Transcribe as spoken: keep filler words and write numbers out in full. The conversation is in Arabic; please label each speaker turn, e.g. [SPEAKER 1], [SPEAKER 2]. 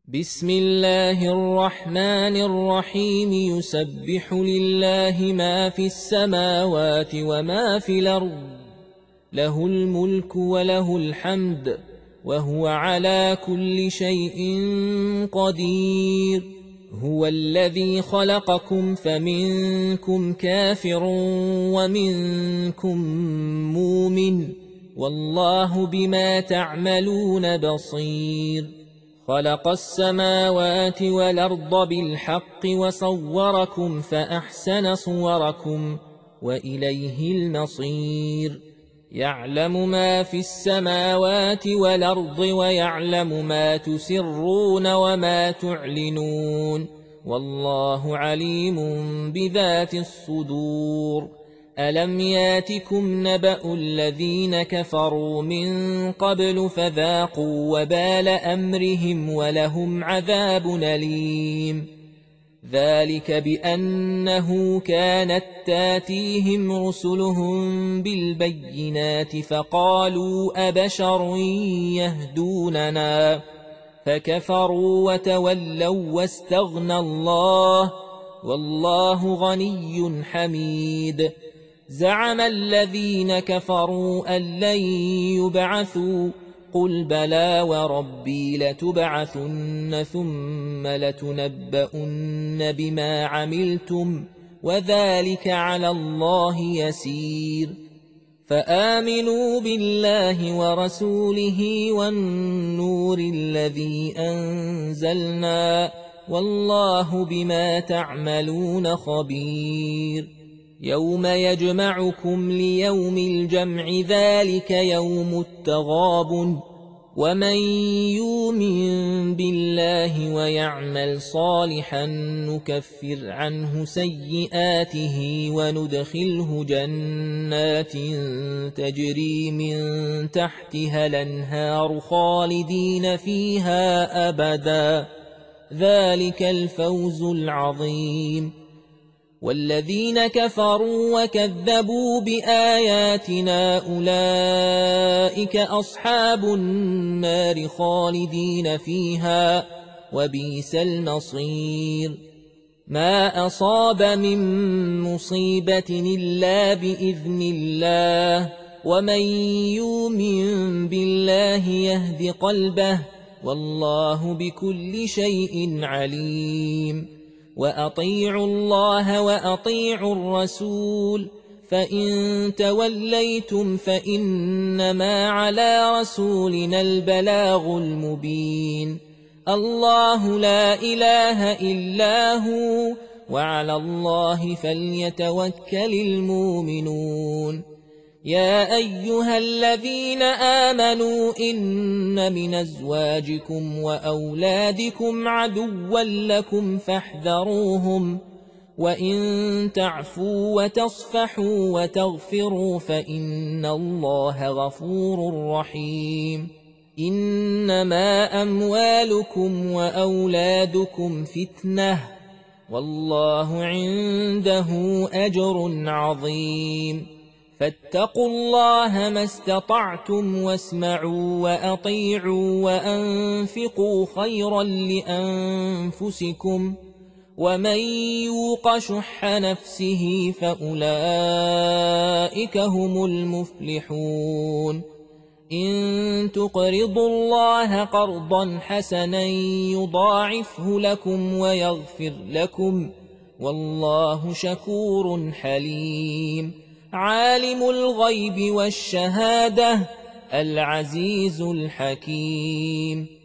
[SPEAKER 1] بسم الله الرحمن الرحيم يسبح لله ما في السماوات وما في الأرض له الملك وله الحمد وهو على كل شيء قدير هو الذي خلقكم فمنكم كافر ومنكم مؤمن والله بما تعملون بصير خلق السماوات والأرض بالحق وصوركم فأحسن صوركم وإليه المصير يعلم ما في السماوات والأرض ويعلم ما تسرون وما تعلنون والله عليم بذات الصدور ألم ياتكم نبأ الذين كفروا من قبل فذاقوا وبال أمرهم ولهم عذاب أليم ذلك بأنه كانت تاتيهم رسلهم بالبينات فقالوا أبشر يهدوننا فكفروا وتولوا واستغنى الله والله غني حميد زعم الذين كفروا أن لن يبعثوا قل بلى وربي لتبعثن ثم لتنبؤن بما عملتم وذلك على الله يسير فآمنوا بالله ورسوله والنور الذي أنزلنا والله بما تعملون خبير يوم يجمعكم ليوم الجمع ذلك يوم التغابن ومن يؤمن بالله ويعمل صالحا نكفر عنه سيئاته وندخله جنات تجري من تحتها الأنهار خالدين فيها أبدا ذلك الفوز العظيم والذين كفروا وكذبوا بآياتنا أولئك أصحاب النار خالدين فيها وبئس المصير ما أصاب من مصيبة إلا بإذن الله ومن يؤمن بالله يهد قلبه والله بكل شيء عليم وأطيعوا الله وأطيعوا الرسول فإن توليتم فإنما على رسولنا البلاغ المبين الله لا إله إلا هو وعلى الله فليتوكل المؤمنون يا أيها الذين آمنوا إن من أزواجكم وأولادكم عدوا لكم فاحذروهم وإن تعفوا وتصفحوا وتغفروا فإن الله غفور رحيم إنما أموالكم وأولادكم فتنة والله عنده أجر عظيم فاتقوا الله ما استطعتم واسمعوا وأطيعوا وأنفقوا خيرا لأنفسكم ومن يوق شح نفسه فأولئك هم المفلحون إن تقرضوا الله قرضا حسنا يضاعفه لكم ويغفر لكم والله شكور حليم عالم الغيب والشهادة العزيز الحكيم